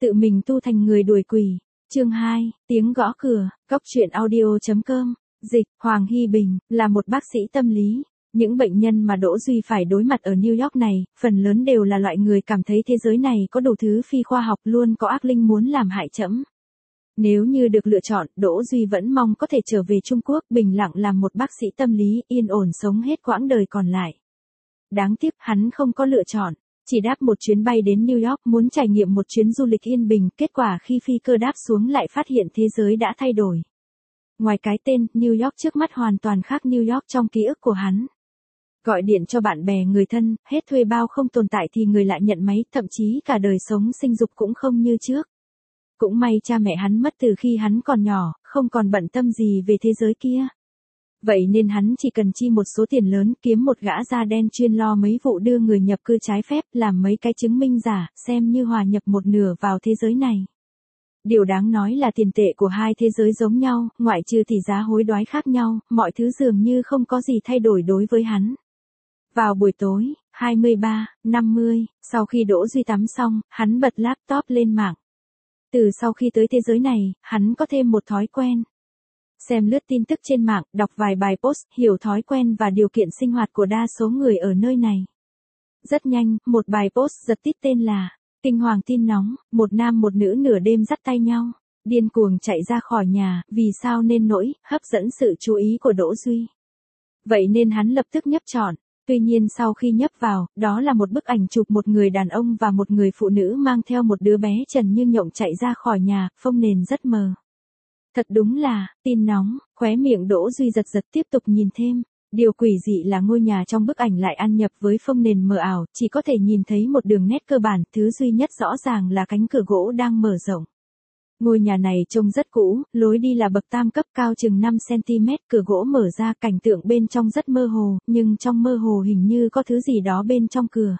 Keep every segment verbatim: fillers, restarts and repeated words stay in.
Tự mình tu thành người đuổi quỷ. Chương hai, tiếng gõ cửa, cốc truyện audio chấm com, dịch, Hoàng Hy Bình, là một bác sĩ tâm lý. Những bệnh nhân mà Đỗ Duy phải đối mặt ở New York này, phần lớn đều là loại người cảm thấy thế giới này có đủ thứ phi khoa học, luôn có ác linh muốn làm hại trẫm. Nếu như được lựa chọn, Đỗ Duy vẫn mong có thể trở về Trung Quốc, bình lặng làm một bác sĩ tâm lý, yên ổn sống hết quãng đời còn lại. Đáng tiếc hắn không có lựa chọn, chỉ đáp một chuyến bay đến New York muốn trải nghiệm một chuyến du lịch yên bình, kết quả khi phi cơ đáp xuống lại phát hiện thế giới đã thay đổi. Ngoài cái tên, New York trước mắt hoàn toàn khác New York trong ký ức của hắn. Gọi điện cho bạn bè người thân, hết thuê bao không tồn tại thì người lại nhận máy, thậm chí cả đời sống sinh dục cũng không như trước. Cũng may cha mẹ hắn mất từ khi hắn còn nhỏ, không còn bận tâm gì về thế giới kia. Vậy nên hắn chỉ cần chi một số tiền lớn, kiếm một gã da đen chuyên lo mấy vụ đưa người nhập cư trái phép, làm mấy cái chứng minh giả, xem như hòa nhập một nửa vào thế giới này. Điều đáng nói là tiền tệ của hai thế giới giống nhau, ngoại trừ tỷ giá hối đoái khác nhau, mọi thứ dường như không có gì thay đổi đối với hắn. Vào buổi tối, hai mươi ba, năm mươi, sau khi Đỗ Duy tắm xong, hắn bật laptop lên mạng. Từ sau khi tới thế giới này, hắn có thêm một thói quen. Xem lướt tin tức trên mạng, đọc vài bài post, hiểu thói quen và điều kiện sinh hoạt của đa số người ở nơi này. Rất nhanh, một bài post giật tít tên là Kinh hoàng tin nóng, một nam một nữ nửa đêm dắt tay nhau, điên cuồng chạy ra khỏi nhà, vì sao nên nỗi, hấp dẫn sự chú ý của Đỗ Duy. Vậy nên hắn lập tức nhấp chọn. Tuy nhiên sau khi nhấp vào, đó là một bức ảnh chụp một người đàn ông và một người phụ nữ mang theo một đứa bé trần như nhộng chạy ra khỏi nhà, phông nền rất mờ. Thật đúng là, tin nóng, khóe miệng Đỗ Duy giật giật tiếp tục nhìn thêm. Điều quỷ dị là ngôi nhà trong bức ảnh lại ăn nhập với phông nền mờ ảo, chỉ có thể nhìn thấy một đường nét cơ bản, thứ duy nhất rõ ràng là cánh cửa gỗ đang mở rộng. Ngôi nhà này trông rất cũ, lối đi là bậc tam cấp cao chừng năm xăng-ti-mét, cửa gỗ mở ra, cảnh tượng bên trong rất mơ hồ, nhưng trong mơ hồ hình như có thứ gì đó bên trong cửa.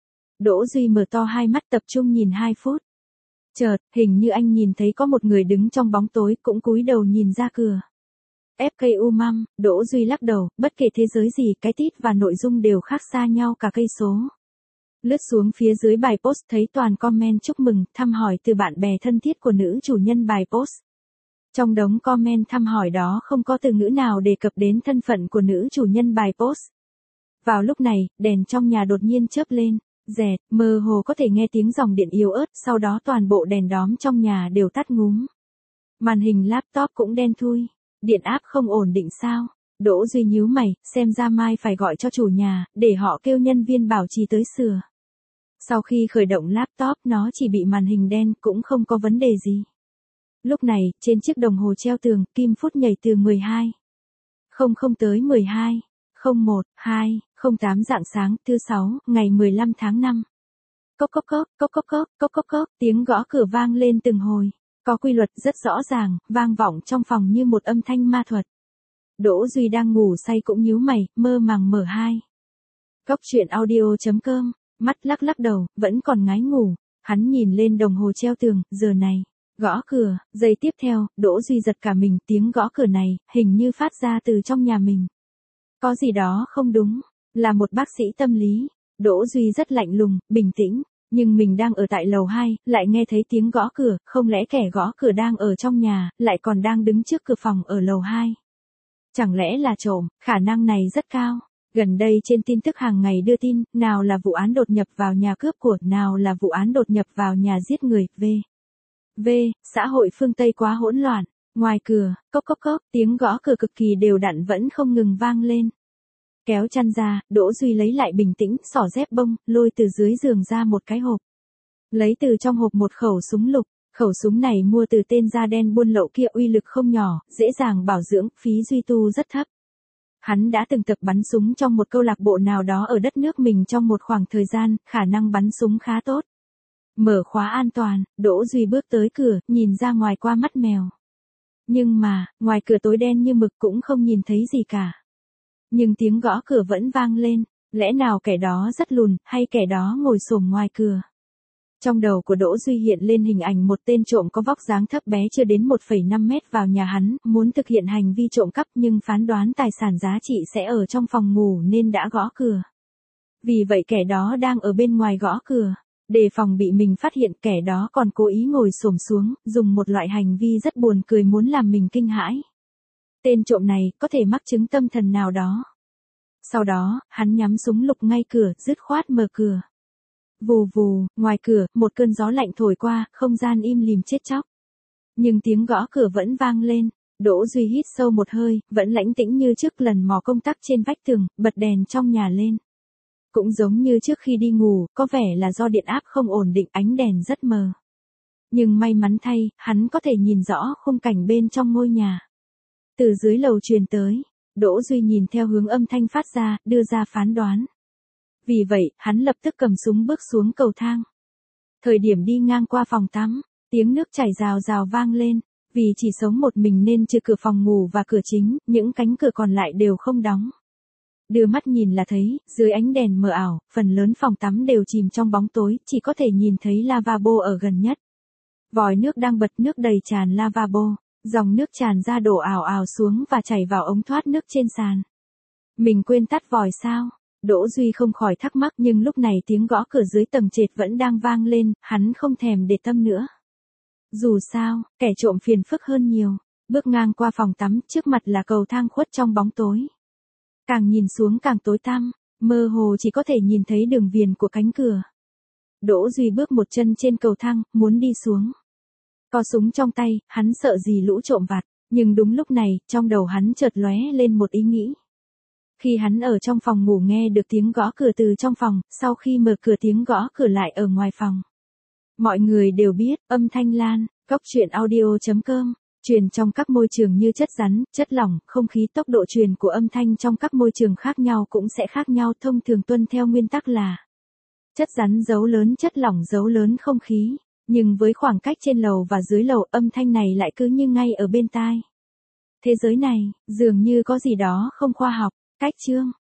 Đỗ Duy mở to hai mắt tập trung nhìn hai phút. Chợt, hình như anh nhìn thấy có một người đứng trong bóng tối, cũng cúi đầu nhìn ra cửa. ép ca u măm, Đỗ Duy lắc đầu, bất kể thế giới gì, cái tít và nội dung đều khác xa nhau cả cây số. Lướt xuống phía dưới bài post thấy toàn comment chúc mừng, thăm hỏi từ bạn bè thân thiết của nữ chủ nhân bài post. Trong đống comment thăm hỏi đó không có từ ngữ nào đề cập đến thân phận của nữ chủ nhân bài post. Vào lúc này, đèn trong nhà đột nhiên chớp lên, rẹt, mơ hồ có thể nghe tiếng dòng điện yếu ớt, sau đó toàn bộ đèn đóm trong nhà đều tắt ngúm. Màn hình laptop cũng đen thui, điện áp không ổn định sao? Đỗ Duy nhíu mày, xem ra mai phải gọi cho chủ nhà, để họ kêu nhân viên bảo trì tới sửa. Sau khi khởi động laptop nó chỉ bị màn hình đen, cũng không có vấn đề gì. Lúc này, trên chiếc đồng hồ treo tường, kim phút nhảy từ mười hai không không tới mười hai không một hai không tám rạng sáng, thứ sáu, ngày mười lăm tháng năm. Cốc cốc cốc, cốc cốc cốc, cốc cốc cốc, tiếng gõ cửa vang lên từng hồi. Có quy luật rất rõ ràng, vang vọng trong phòng như một âm thanh ma thuật. Đỗ Duy đang ngủ say cũng nhíu mày, mơ màng mở hai. Cốc truyện audio chấm com. Mắt lắc lắc đầu, vẫn còn ngái ngủ, hắn nhìn lên đồng hồ treo tường, giờ này, gõ cửa, giây tiếp theo, Đỗ Duy giật cả mình, tiếng gõ cửa này, hình như phát ra từ trong nhà mình. Có gì đó không đúng, là một bác sĩ tâm lý, Đỗ Duy rất lạnh lùng, bình tĩnh, nhưng mình đang ở tại lầu hai, lại nghe thấy tiếng gõ cửa, không lẽ kẻ gõ cửa đang ở trong nhà, lại còn đang đứng trước cửa phòng ở lầu hai. Chẳng lẽ là trộm, khả năng này rất cao. Gần đây trên tin tức hàng ngày đưa tin, nào là vụ án đột nhập vào nhà cướp của, nào là vụ án đột nhập vào nhà giết người, v. V, xã hội phương Tây quá hỗn loạn, ngoài cửa, cốc cốc cốc, tiếng gõ cửa cực kỳ đều đặn vẫn không ngừng vang lên. Kéo chăn ra, Đỗ Duy lấy lại bình tĩnh, xỏ dép bông, lôi từ dưới giường ra một cái hộp. Lấy từ trong hộp một khẩu súng lục, khẩu súng này mua từ tên da đen buôn lậu kia, uy lực không nhỏ, dễ dàng bảo dưỡng, phí duy tu rất thấp. Hắn đã từng tập bắn súng trong một câu lạc bộ nào đó ở đất nước mình trong một khoảng thời gian, khả năng bắn súng khá tốt. Mở khóa an toàn, Đỗ Duy bước tới cửa, nhìn ra ngoài qua mắt mèo. Nhưng mà, ngoài cửa tối đen như mực cũng không nhìn thấy gì cả. Nhưng tiếng gõ cửa vẫn vang lên, lẽ nào kẻ đó rất lùn, hay kẻ đó ngồi xổm ngoài cửa. Trong đầu của Đỗ Duy hiện lên hình ảnh một tên trộm có vóc dáng thấp bé chưa đến một phẩy năm mét vào nhà hắn, muốn thực hiện hành vi trộm cắp nhưng phán đoán tài sản giá trị sẽ ở trong phòng ngủ nên đã gõ cửa. Vì vậy kẻ đó đang ở bên ngoài gõ cửa. Đề phòng bị mình phát hiện, kẻ đó còn cố ý ngồi xổm xuống, dùng một loại hành vi rất buồn cười muốn làm mình kinh hãi. Tên trộm này có thể mắc chứng tâm thần nào đó. Sau đó, hắn nhắm súng lục ngay cửa, dứt khoát mở cửa. Vù vù, ngoài cửa, một cơn gió lạnh thổi qua, không gian im lìm chết chóc. Nhưng tiếng gõ cửa vẫn vang lên. Đỗ Duy hít sâu một hơi, vẫn lãnh tĩnh như trước lần mò công tắc trên vách tường, bật đèn trong nhà lên. Cũng giống như trước khi đi ngủ, có vẻ là do điện áp không ổn định, ánh đèn rất mờ. Nhưng may mắn thay, hắn có thể nhìn rõ khung cảnh bên trong ngôi nhà. Từ dưới lầu truyền tới, Đỗ Duy nhìn theo hướng âm thanh phát ra, đưa ra phán đoán. Vì vậy, hắn lập tức cầm súng bước xuống cầu thang. Thời điểm đi ngang qua phòng tắm, tiếng nước chảy rào rào vang lên. Vì chỉ sống một mình nên trừ cửa phòng ngủ và cửa chính, những cánh cửa còn lại đều không đóng. Đưa mắt nhìn là thấy, dưới ánh đèn mờ ảo, phần lớn phòng tắm đều chìm trong bóng tối, chỉ có thể nhìn thấy lavabo ở gần nhất. Vòi nước đang bật nước đầy tràn lavabo, dòng nước tràn ra đổ ào ào xuống và chảy vào ống thoát nước trên sàn. Mình quên tắt vòi sao? Đỗ Duy không khỏi thắc mắc, nhưng lúc này tiếng gõ cửa dưới tầng trệt vẫn đang vang lên, hắn không thèm để tâm nữa. Dù sao, kẻ trộm phiền phức hơn nhiều. Bước ngang qua phòng tắm, trước mặt là cầu thang khuất trong bóng tối. Càng nhìn xuống càng tối tăm, mơ hồ chỉ có thể nhìn thấy đường viền của cánh cửa. Đỗ Duy bước một chân trên cầu thang, muốn đi xuống. Có súng trong tay, hắn sợ gì lũ trộm vặt, nhưng đúng lúc này, trong đầu hắn chợt lóe lên một ý nghĩ. Khi hắn ở trong phòng ngủ nghe được tiếng gõ cửa từ trong phòng, sau khi mở cửa tiếng gõ cửa lại ở ngoài phòng. Mọi người đều biết, âm thanh lan, góc truyện audio chấm com, truyền trong các môi trường như chất rắn, chất lỏng, không khí, tốc độ truyền của âm thanh trong các môi trường khác nhau cũng sẽ khác nhau, thông thường tuân theo nguyên tắc là chất rắn dấu lớn, chất lỏng dấu lớn không khí, nhưng với khoảng cách trên lầu và dưới lầu, âm thanh này lại cứ như ngay ở bên tai. Thế giới này, dường như có gì đó không khoa học. Cách chương